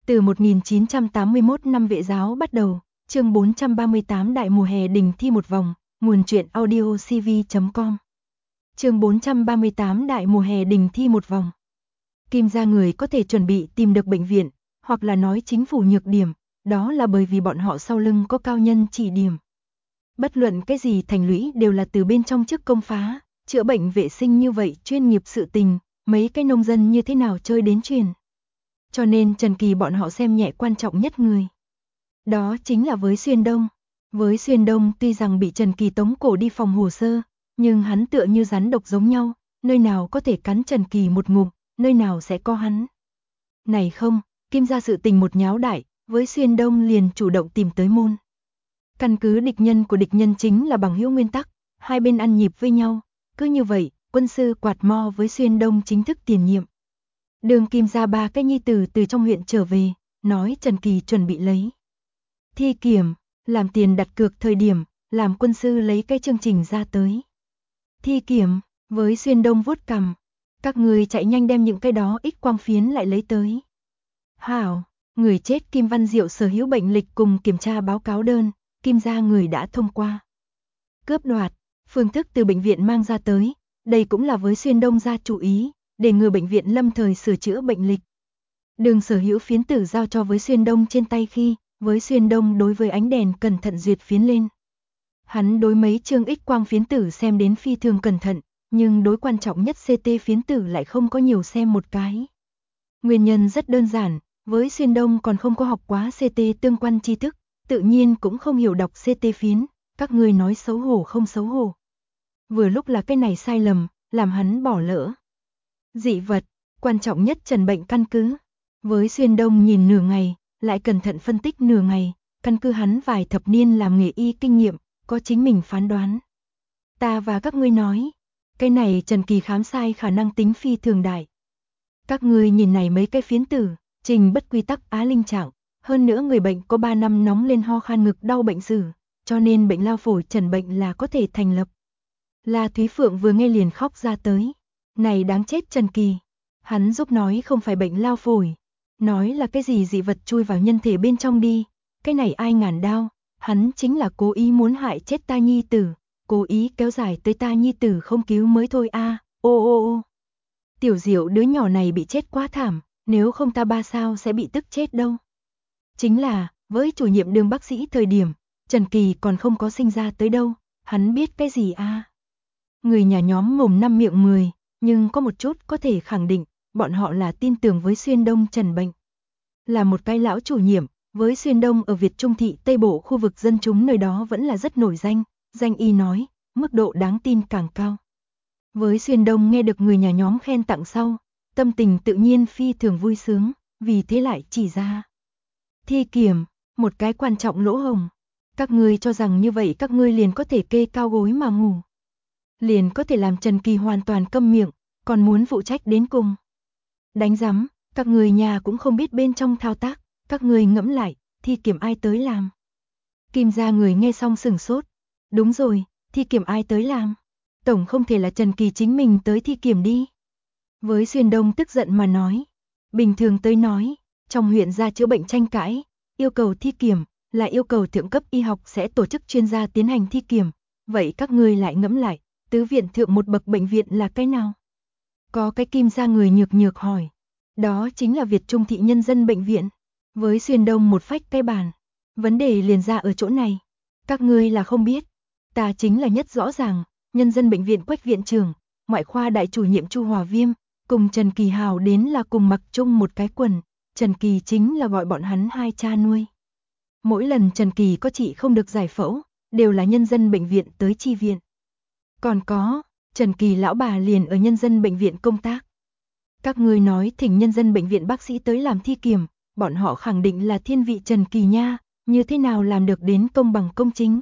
Từ 1981 năm Vệ giáo bắt đầu, chương 438 Đại mùa hè đình thi một vòng, nguồn truyện audio cv.com. Chương 438 Đại mùa hè đình thi một vòng. Kim gia người có thể chuẩn bị tìm được bệnh viện, hoặc là nói chính phủ nhược điểm, đó là bởi vì bọn họ sau lưng có cao nhân chỉ điểm. Bất luận cái gì thành lũy đều là từ bên trong chức công phá, chữa bệnh vệ sinh như vậy chuyên nghiệp sự tình, mấy cái nông dân như thế nào chơi đến truyền. Cho nên Trần Kỳ bọn họ xem nhẹ quan trọng nhất người. Đó chính là với Xuyên Đông. Với Xuyên Đông tuy rằng bị Trần Kỳ tống cổ đi phòng hồ sơ, nhưng hắn tựa như rắn độc giống nhau, nơi nào có thể cắn Trần Kỳ một ngụm, nơi nào sẽ có hắn. Này không, Kim gia sự tình một nháo đại, với Xuyên Đông liền chủ động tìm tới môn. Căn cứ địch nhân của địch nhân chính là bằng hữu nguyên tắc, hai bên ăn nhịp với nhau, cứ như vậy, quân sư Quạt Mo với Xuyên Đông chính thức tiền nhiệm. Đường Kim gia ba cái nhi tử từ trong huyện trở về, nói Trần Kỳ chuẩn bị lấy thi kiểm, làm tiền đặt cược thời điểm, làm quân sư lấy cái chương trình ra tới. Thi kiểm, với Xuyên Đông vuốt cằm, các người chạy nhanh đem những cái đó ít quang phiến lại lấy tới. Hảo, người chết Kim Văn Diệu sở hữu bệnh lịch cùng kiểm tra báo cáo đơn, Kim gia người đã thông qua. Cướp đoạt, phương thức từ bệnh viện mang ra tới, đây cũng là với Xuyên Đông ra chủ ý, để ngừa bệnh viện lâm thời sửa chữa bệnh lịch. Đường sở hữu phiến tử giao cho với Xuyên Đông trên tay khi, với Xuyên Đông đối với ánh đèn cẩn thận duyệt phiến lên. Hắn đối mấy chương X quang phiến tử xem đến phi thường cẩn thận, nhưng đối quan trọng nhất CT phiến tử lại không có nhiều xem một cái. Nguyên nhân rất đơn giản, với Xuyên Đông còn không có học quá CT tương quan tri thức, tự nhiên cũng không hiểu đọc CT phiến, các người nói xấu hổ không xấu hổ. Vừa lúc là cái này sai lầm, làm hắn bỏ lỡ. Dị vật, quan trọng nhất trần bệnh căn cứ. Với Xuyên Đông nhìn nửa ngày, lại cẩn thận phân tích nửa ngày, căn cứ hắn vài thập niên làm nghề y kinh nghiệm, có chính mình phán đoán. Ta và các ngươi nói, cái này Trần Kỳ khám sai khả năng tính phi thường đại. Các ngươi nhìn này mấy cái phiến tử, trình bất quy tắc á linh trạng, hơn nữa người bệnh có 3 năm nóng lên ho khan ngực đau bệnh sử, cho nên bệnh lao phổi trần bệnh là có thể thành lập. La Thúy Phượng vừa nghe liền khóc ra tới. Này đáng chết Trần Kỳ. Hắn giúp nói không phải bệnh lao phổi. Nói là cái gì dị vật chui vào nhân thể bên trong đi. Cái này ai ngàn đao. Hắn chính là cố ý muốn hại chết ta nhi tử. Cố ý kéo dài tới ta nhi tử không cứu mới thôi a. Ô ô ô. Tiểu Diệu đứa nhỏ này bị chết quá thảm. Nếu không ta ba sao sẽ bị tức chết đâu. Chính là, với chủ nhiệm Đường bác sĩ thời điểm, Trần Kỳ còn không có sinh ra tới đâu. Hắn biết cái gì a? Người nhà nhóm mồm năm miệng 10, nhưng có một chút có thể khẳng định, bọn họ là tin tưởng với Xuyên Đông trần bệnh. Là một cái lão chủ nhiệm, với Xuyên Đông ở Việt Trung thị Tây Bộ khu vực dân chúng nơi đó vẫn là rất nổi danh, danh y nói, mức độ đáng tin càng cao. Với Xuyên Đông nghe được người nhà nhóm khen tặng sau, tâm tình tự nhiên phi thường vui sướng, vì thế lại chỉ ra. Thi kiểm, một cái quan trọng lỗ hổng. Các ngươi cho rằng như vậy các ngươi liền có thể kê cao gối mà ngủ. Liền có thể làm Trần Kỳ hoàn toàn câm miệng, còn muốn phụ trách đến cùng. Đánh rắm, các người nhà cũng không biết bên trong thao tác, các người ngẫm lại, thi kiểm ai tới làm. Kim gia người nghe xong sửng sốt. Đúng rồi, thi kiểm ai tới làm. Tổng không thể là Trần Kỳ chính mình tới thi kiểm đi. Với Xuyên Đông tức giận mà nói. Bình thường tới nói, trong huyện ra chữa bệnh tranh cãi, yêu cầu thi kiểm, là yêu cầu thượng cấp y học sẽ tổ chức chuyên gia tiến hành thi kiểm. Vậy các ngươi lại ngẫm lại. Tứ viện thượng một bậc bệnh viện là cái nào? Có cái Kim gia người nhược nhược hỏi. Đó chính là Việt Trung thị nhân dân bệnh viện. Với Xuyên Đông một phách cái bàn. Vấn đề liền ra ở chỗ này. Các ngươi là không biết. Ta chính là nhất rõ ràng. Nhân dân bệnh viện Quách viện trưởng, ngoại khoa đại chủ nhiệm Chu Hòa Viêm, cùng Trần Kỳ Hào đến là cùng mặc chung một cái quần. Trần Kỳ chính là gọi bọn hắn hai cha nuôi. Mỗi lần Trần Kỳ có trị không được giải phẫu, đều là nhân dân bệnh viện tới chi viện. Còn có, Trần Kỳ lão bà liền ở nhân dân bệnh viện công tác. Các ngươi nói thỉnh nhân dân bệnh viện bác sĩ tới làm thi kiểm, bọn họ khẳng định là thiên vị Trần Kỳ nha, như thế nào làm được đến công bằng công chính.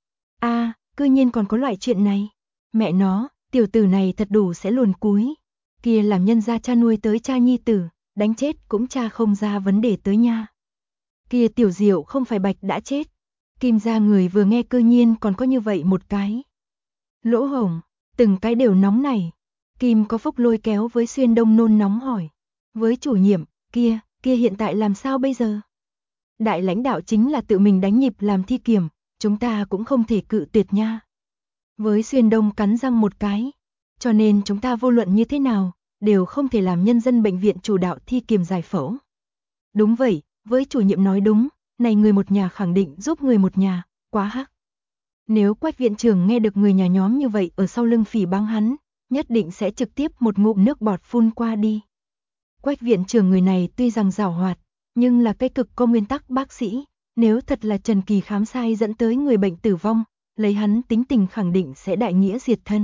A, cư nhiên còn có loại chuyện này. Mẹ nó, tiểu tử này thật đủ sẽ luồn cúi. Kia làm nhân gia cha nuôi tới cha nhi tử, đánh chết cũng cha không ra vấn đề tới nha. Kia Tiểu Diệu không phải bạch đã chết. Kim gia người vừa nghe cư nhiên còn có như vậy một cái lỗ hổng, từng cái đều nóng này. Kim có phúc lôi kéo với Xuyên Đông nôn nóng hỏi. Với chủ nhiệm, kia, kia hiện tại làm sao bây giờ? Đại lãnh đạo chính là tự mình đánh nhịp làm thi kiểm, chúng ta cũng không thể cự tuyệt nha. Với Xuyên Đông cắn răng một cái, cho nên chúng ta vô luận như thế nào, đều không thể làm nhân dân bệnh viện chủ đạo thi kiểm giải phẫu. Đúng vậy, với chủ nhiệm nói đúng, này người một nhà khẳng định giúp người một nhà, quá hắc. Nếu Quách viện trưởng nghe được người nhà nhóm như vậy ở sau lưng phỉ báng hắn, nhất định sẽ trực tiếp một ngụm nước bọt phun qua đi. Quách viện trưởng người này tuy rằng giàu hoạt, nhưng là cái cực có nguyên tắc bác sĩ, nếu thật là Trần Kỳ khám sai dẫn tới người bệnh tử vong, lấy hắn tính tình khẳng định sẽ đại nghĩa diệt thân.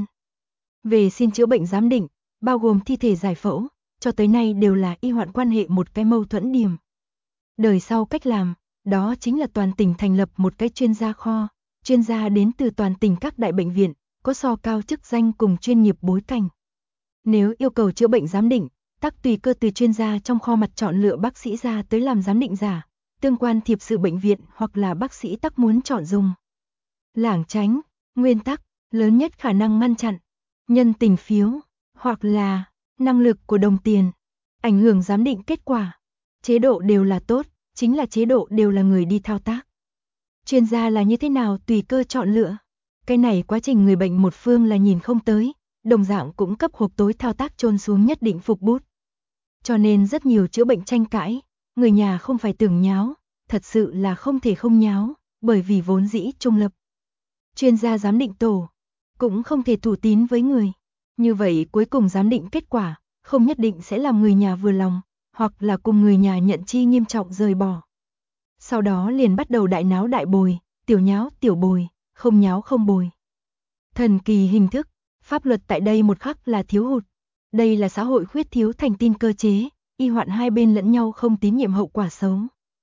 Về xin chữa bệnh giám định, bao gồm thi thể giải phẫu, cho tới nay đều là y hoạn quan hệ một cái mâu thuẫn điểm. Đời sau cách làm, đó chính là toàn tỉnh thành lập một cái chuyên gia kho, chuyên gia đến từ toàn tỉnh các đại bệnh viện, có so cao chức danh cùng chuyên nghiệp bối cảnh. Nếu yêu cầu chữa bệnh giám định, tắc tùy cơ từ chuyên gia trong kho mặt chọn lựa bác sĩ ra tới làm giám định giả, tương quan thiệp sự bệnh viện hoặc là bác sĩ tắc muốn chọn dùng. Lảng tránh, nguyên tắc, lớn nhất khả năng ngăn chặn, nhân tình phiếu, hoặc là năng lực của đồng tiền, ảnh hưởng giám định kết quả. Chế độ đều là tốt, chính là chế độ đều là người đi thao tác. Chuyên gia là như thế nào tùy cơ chọn lựa. Cái này quá trình người bệnh một phương là nhìn không tới, đồng dạng cũng cấp hộp tối thao tác chôn xuống nhất định phục bút. Cho nên rất nhiều chữa bệnh tranh cãi, người nhà không phải tưởng nháo, thật sự là không thể không nháo, bởi vì vốn dĩ trung lập. Chuyên gia giám định tổ, cũng không thể thủ tín với người. Như vậy cuối cùng giám định kết quả, không nhất định sẽ làm người nhà vừa lòng, hoặc là cùng người nhà nhận chi nghiêm trọng rời bỏ. Sau đó liền bắt đầu đại náo đại bồi, tiểu nháo tiểu bồi, không nháo không bồi. Thần kỳ hình thức, pháp luật tại đây một khắc là thiếu hụt. Đây là xã hội khuyết thiếu thành tin cơ chế, y hoạn hai bên lẫn nhau không tín nhiệm hậu quả xấu.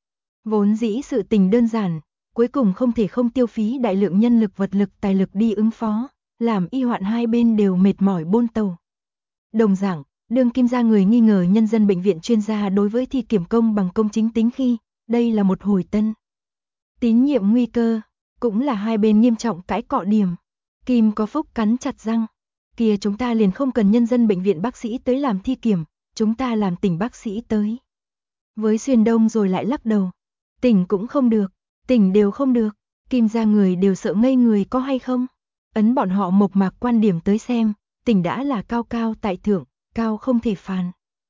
Vốn dĩ sự tình đơn giản, cuối cùng không thể không tiêu phí đại lượng nhân lực vật lực tài lực đi ứng phó, làm y hoạn hai bên đều mệt mỏi bôn tàu. Đồng dạng, đương kim gia người nghi ngờ nhân dân bệnh viện chuyên gia đối với thi kiểm công bằng công chính tính khi, đây là một hồi tân. Tín nhiệm nguy cơ, cũng là hai bên nghiêm trọng cãi cọ điểm. Kim có phúc cắn chặt răng, kia chúng ta liền không cần nhân dân bệnh viện bác sĩ tới làm thi kiểm, chúng ta làm tỉnh bác sĩ tới. Với Xuyên Đông rồi lại lắc đầu, tỉnh cũng không được, tỉnh đều không được, Kim gia người đều sợ ngây người có hay không. Ấn bọn họ mộc mạc quan điểm tới xem, tỉnh đã là cao cao tại thượng, cao không thể phàn.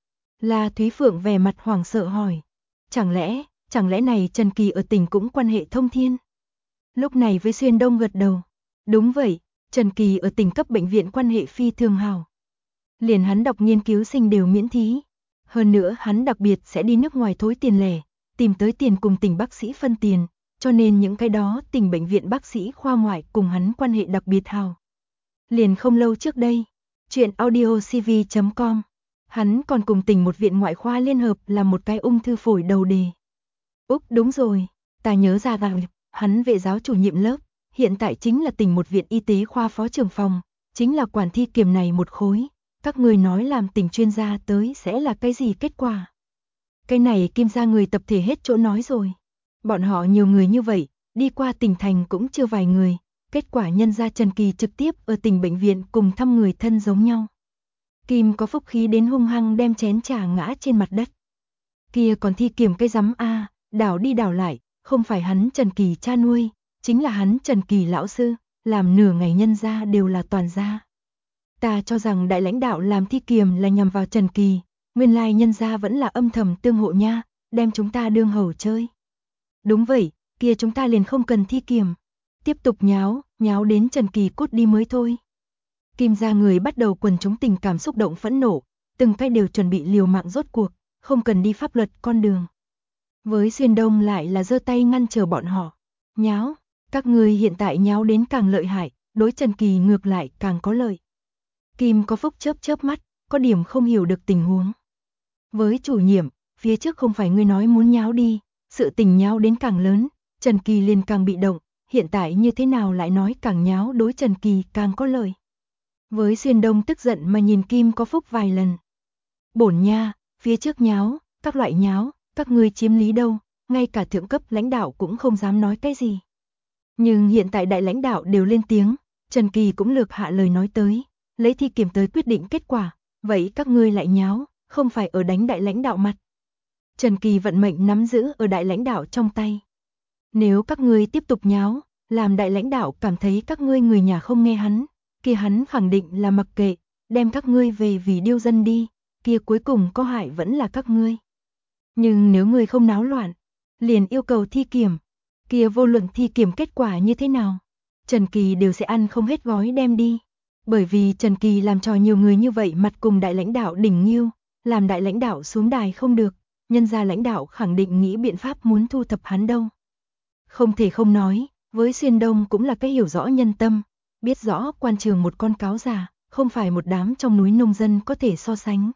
La Thúy Phượng vẻ mặt hoảng sợ hỏi, chẳng lẽ này Trần Kỳ ở tỉnh cũng quan hệ thông thiên? Lúc này với Xuyên Đông gật đầu, đúng vậy, Trần Kỳ ở tỉnh cấp bệnh viện quan hệ phi thường hảo. Liền hắn đọc nghiên cứu sinh đều miễn thí. Hơn nữa hắn đặc biệt sẽ đi nước ngoài thối tiền lẻ, tìm tới tiền cùng tỉnh bác sĩ phân tiền, cho nên những cái đó tỉnh bệnh viện bác sĩ khoa ngoại cùng hắn quan hệ đặc biệt hảo. Liền không lâu trước đây, chuyện audiocv.com, hắn còn cùng tỉnh một viện ngoại khoa liên hợp làm một cái ung thư phổi đầu đề. Úc đúng rồi, ta nhớ ra rằng, hắn vệ giáo chủ nhiệm lớp, hiện tại chính là tỉnh một viện y tế khoa phó trưởng phòng, chính là quản thi kiểm này một khối. Các người nói làm tỉnh chuyên gia tới sẽ là cái gì kết quả? Cái này Kim gia người tập thể hết chỗ nói rồi. Bọn họ nhiều người như vậy, đi qua tỉnh thành cũng chưa vài người, kết quả nhân ra Trần Kỳ trực tiếp ở tỉnh bệnh viện cùng thăm người thân giống nhau. Kim có phúc khí đến hung hăng đem chén trà ngã trên mặt đất. Kia còn thi kiểm cái rắm a, đảo đi đảo lại, không phải hắn Trần Kỳ cha nuôi, chính là hắn Trần Kỳ lão sư, làm nửa ngày nhân ra đều là toàn gia. Ta cho rằng đại lãnh đạo làm thi kiểm là nhằm vào Trần Kỳ, nguyên lai nhân gia vẫn là âm thầm tương hộ nha, đem chúng ta đương hầu chơi. Đúng vậy, kia chúng ta liền không cần thi kiểm, tiếp tục nháo đến Trần Kỳ cút đi mới thôi. Kim gia người bắt đầu quần chúng tình cảm xúc động phẫn nộ, từng cái đều chuẩn bị liều mạng rốt cuộc, không cần đi pháp luật con đường. Với Xuyên Đông lại là giơ tay ngăn trở bọn họ. Nháo, các người hiện tại nháo đến càng lợi hại, đối Trần Kỳ ngược lại càng có lợi. Kim có phúc chớp mắt, có điểm không hiểu được tình huống. Với chủ nhiệm, phía trước không phải ngươi nói muốn nháo đi, sự tình nháo đến càng lớn, Trần Kỳ liền càng bị động, hiện tại như thế nào lại nói càng nháo đối Trần Kỳ càng có lợi. Với Xuyên Đông tức giận mà nhìn Kim có phúc vài lần. Bổn nha, phía trước nháo, các loại nháo, các ngươi chiếm lý đâu, ngay cả thượng cấp lãnh đạo cũng không dám nói cái gì. Nhưng hiện tại đại lãnh đạo đều lên tiếng, Trần Kỳ cũng lược hạ lời nói tới, lấy thi kiểm tới quyết định kết quả, vậy các ngươi lại nháo, không phải ở đánh đại lãnh đạo mặt. Trần Kỳ vận mệnh nắm giữ ở đại lãnh đạo trong tay. Nếu các ngươi tiếp tục nháo, làm đại lãnh đạo cảm thấy các ngươi người nhà không nghe hắn, kia hắn khẳng định là mặc kệ, đem các ngươi về vì điêu dân đi, kia cuối cùng có hại vẫn là các ngươi. Nhưng nếu ngươi không náo loạn, liền yêu cầu thi kiểm, kia vô luận thi kiểm kết quả như thế nào, Trần Kỳ đều sẽ ăn không hết gói đem đi. Bởi vì Trần Kỳ làm trò nhiều người như vậy mặt cùng đại lãnh đạo đỉnh nghiêu, làm đại lãnh đạo xuống đài không được, nhân gia lãnh đạo khẳng định nghĩ biện pháp muốn thu thập hắn đâu. Không thể không nói, với Xuyên Đông cũng là cái hiểu rõ nhân tâm, biết rõ quan trường một con cáo già, không phải một đám trong núi nông dân có thể so sánh.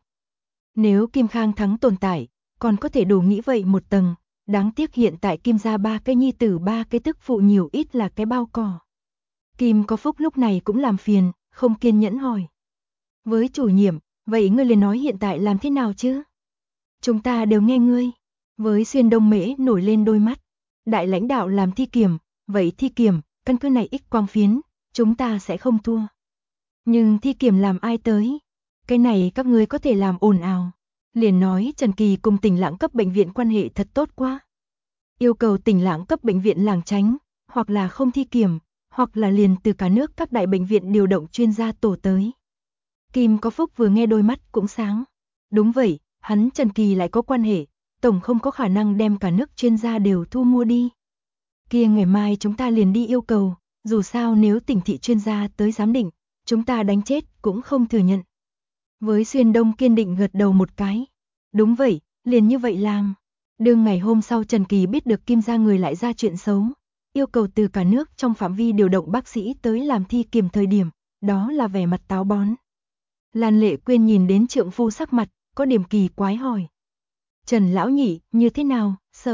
Nếu Kim Khang Thắng tồn tại, còn có thể đủ nghĩ vậy một tầng, đáng tiếc hiện tại Kim gia 3 cái nhi tử 3 cái tức phụ nhiều ít là cái bao cỏ. Kim có phúc lúc này cũng làm phiền, không kiên nhẫn hỏi. Với chủ nhiệm, vậy ngươi liền nói hiện tại làm thế nào chứ? Chúng ta đều nghe ngươi. Với Xuyên Đông Mễ nổi lên đôi mắt. Đại lãnh đạo làm thi kiểm, vậy thi kiểm, căn cứ này ích quang phiến, chúng ta sẽ không thua. Nhưng thi kiểm làm ai tới? Cái này các ngươi có thể làm ồn ào. Liền nói Trần Kỳ cùng Tỉnh Lãng cấp bệnh viện quan hệ thật tốt quá. Yêu cầu Tỉnh Lãng cấp bệnh viện làng tránh, hoặc là không thi kiểm, hoặc là liền từ cả nước các đại bệnh viện điều động chuyên gia tổ tới. Kim có phúc vừa nghe đôi mắt cũng sáng. Đúng vậy, hắn Trần Kỳ lại có quan hệ, tổng không có khả năng đem cả nước chuyên gia đều thu mua đi. Kia ngày mai chúng ta liền đi yêu cầu, dù sao nếu Tỉnh thị chuyên gia tới giám định, chúng ta đánh chết cũng không thừa nhận. Với Xuyên Đông kiên định gật đầu một cái. Đúng vậy, liền như vậy làm. Đương ngày hôm sau Trần Kỳ biết được Kim gia người lại ra chuyện xấu, yêu cầu từ cả nước trong phạm vi điều động bác sĩ tới làm thi kiểm thời điểm, đó là vẻ mặt táo bón. Lan Lệ Quyên nhìn đến trượng phu sắc mặt, có điểm kỳ quái hỏi. Trần lão nhị, như thế nào,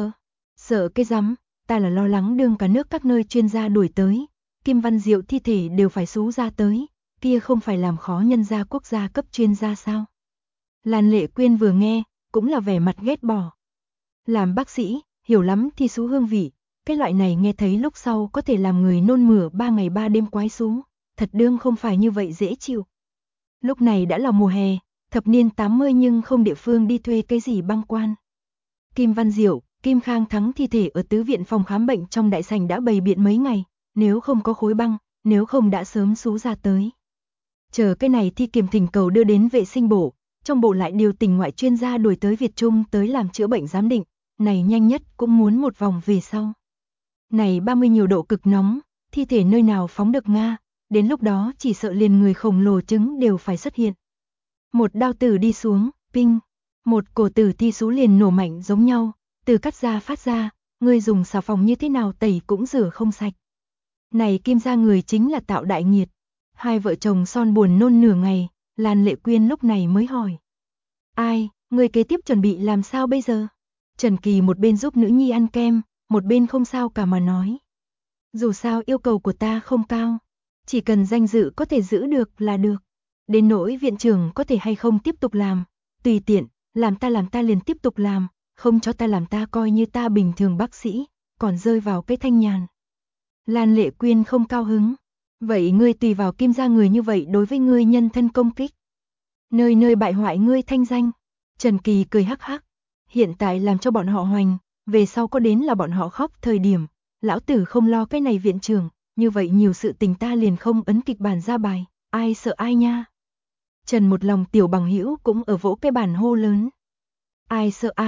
sợ cái rắm, ta là lo lắng đương cả nước các nơi chuyên gia đuổi tới, Kim Văn Diệu thi thể đều phải xú ra tới, kia không phải làm khó nhân gia quốc gia cấp chuyên gia sao? Lan Lệ Quyên vừa nghe, cũng là vẻ mặt ghét bỏ. Làm bác sĩ, hiểu lắm thi xú hương vị, cái loại này nghe thấy lúc sau có thể làm người nôn mửa 3 ngày 3 đêm quái xú, thật đương không phải như vậy dễ chịu. Lúc này đã là mùa hè, thập niên 80 nhưng không địa phương đi thuê cái gì băng quan. Kim Văn Diệu, Kim Khang Thắng thi thể ở tứ viện phòng khám bệnh trong đại sảnh đã bày biện mấy ngày, nếu không có khối băng, nếu không đã sớm xú ra tới. Chờ cái này thi kiểm thỉnh cầu đưa đến vệ sinh bộ, trong bộ lại điều tỉnh ngoại chuyên gia đuổi tới Việt Trung tới làm chữa bệnh giám định, này nhanh nhất cũng muốn một vòng về sau. Này 30 nhiều độ cực nóng, thi thể nơi nào phóng được Nga, đến lúc đó chỉ sợ liền người khổng lồ trứng đều phải xuất hiện. Một đao tử đi xuống, ping, một cổ tử thi sú liền nổ mạnh giống nhau, từ cắt ra phát ra, người dùng xà phòng như thế nào tẩy cũng rửa không sạch. Này Kim gia người chính là tạo đại nghiệt. Hai vợ chồng son buồn nôn nửa ngày, Lan Lệ Quyên lúc này mới hỏi. Ai, người kế tiếp chuẩn bị làm sao bây giờ? Trần Kỳ một bên giúp nữ nhi ăn kem, một bên không sao cả mà nói. Dù sao yêu cầu của ta không cao, chỉ cần danh dự có thể giữ được là được. Đến nỗi viện trưởng có thể hay không tiếp tục làm, tùy tiện, làm ta liền tiếp tục làm, không cho ta làm ta coi như ta bình thường bác sĩ, còn rơi vào cái thanh nhàn. Lan Lệ Quyên không cao hứng. Vậy ngươi tùy vào Kim gia người như vậy đối với ngươi nhân thân công kích. Nơi nơi bại hoại ngươi thanh danh. Trần Kỳ cười hắc hắc. Hiện tại làm cho bọn họ hoành, về sau có đến là bọn họ khóc thời điểm. Lão tử không lo cái này viện trưởng, như vậy nhiều sự tình ta liền không ấn kịch bản ra bài, ai sợ ai nha. Trần một lòng tiểu bằng hữu cũng ở vỗ cái bàn hô lớn. Ai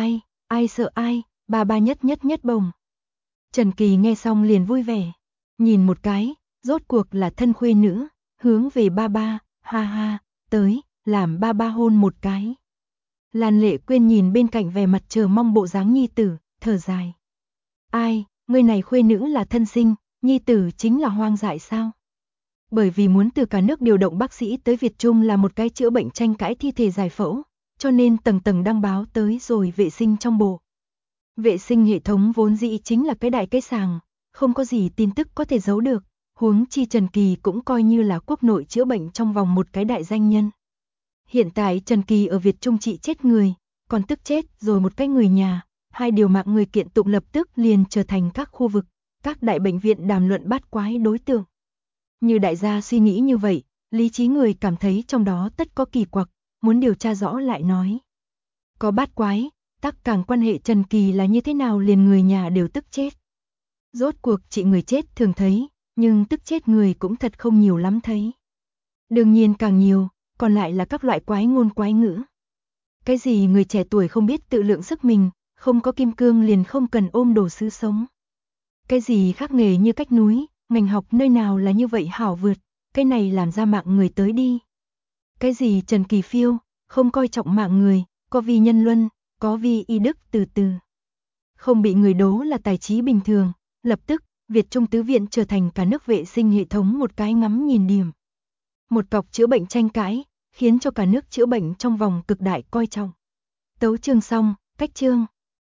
sợ ai, ba nhất bồng. Trần Kỳ nghe xong liền vui vẻ, nhìn một cái. Rốt cuộc là thân khuê nữ, hướng về ba ba, ha ha, tới, làm ba ba hôn một cái. Lan Lệ Quyên nhìn bên cạnh vẻ mặt chờ mong bộ dáng nhi tử, thở dài. Ai, người này khuê nữ là thân sinh, nhi tử chính là hoang dại sao? Bởi vì muốn từ cả nước điều động bác sĩ tới Việt Trung là một cái chữa bệnh tranh cãi thi thể giải phẫu, cho nên tầng tầng đăng báo tới rồi vệ sinh trong bộ. Vệ sinh hệ thống vốn dĩ chính là cái đại cái sàng, không có gì tin tức có thể giấu được. Huống chi Trần Kỳ cũng coi như là quốc nội chữa bệnh trong vòng một cái đại danh nhân. Hiện tại Trần Kỳ ở Việt Trung trị chết người, còn tức chết rồi một cái người nhà, hai điều mạng người kiện tụng lập tức liền trở thành các khu vực, các đại bệnh viện đàm luận bát quái đối tượng. Như đại gia suy nghĩ như vậy, lý trí người cảm thấy trong đó tất có kỳ quặc, muốn điều tra rõ lại nói. Có bát quái, tắc càng quan hệ Trần Kỳ là như thế nào liền người nhà đều tức chết. Rốt cuộc chị người chết thường thấy, nhưng tức chết người cũng thật không nhiều lắm thấy. Đương nhiên càng nhiều, còn lại là các loại quái ngôn quái ngữ. Cái gì người trẻ tuổi không biết tự lượng sức mình, không có kim cương liền không cần ôm đồ sứ sống. Cái gì khác nghề như cách núi, ngành học nơi nào là như vậy hảo vượt, cái này làm ra mạng người tới đi. Cái gì Trần Kỳ phiêu, không coi trọng mạng người, có vì nhân luân, có vì y đức từ từ. Không bị người đố là tài trí bình thường, lập tức, Việt Trung Tứ Viện trở thành cả nước vệ sinh hệ thống một cái ngắm nhìn điểm. Một cọc chữa bệnh tranh cãi, khiến cho cả nước chữa bệnh trong vòng cực đại coi trọng. Tấu chương xong, cách chương.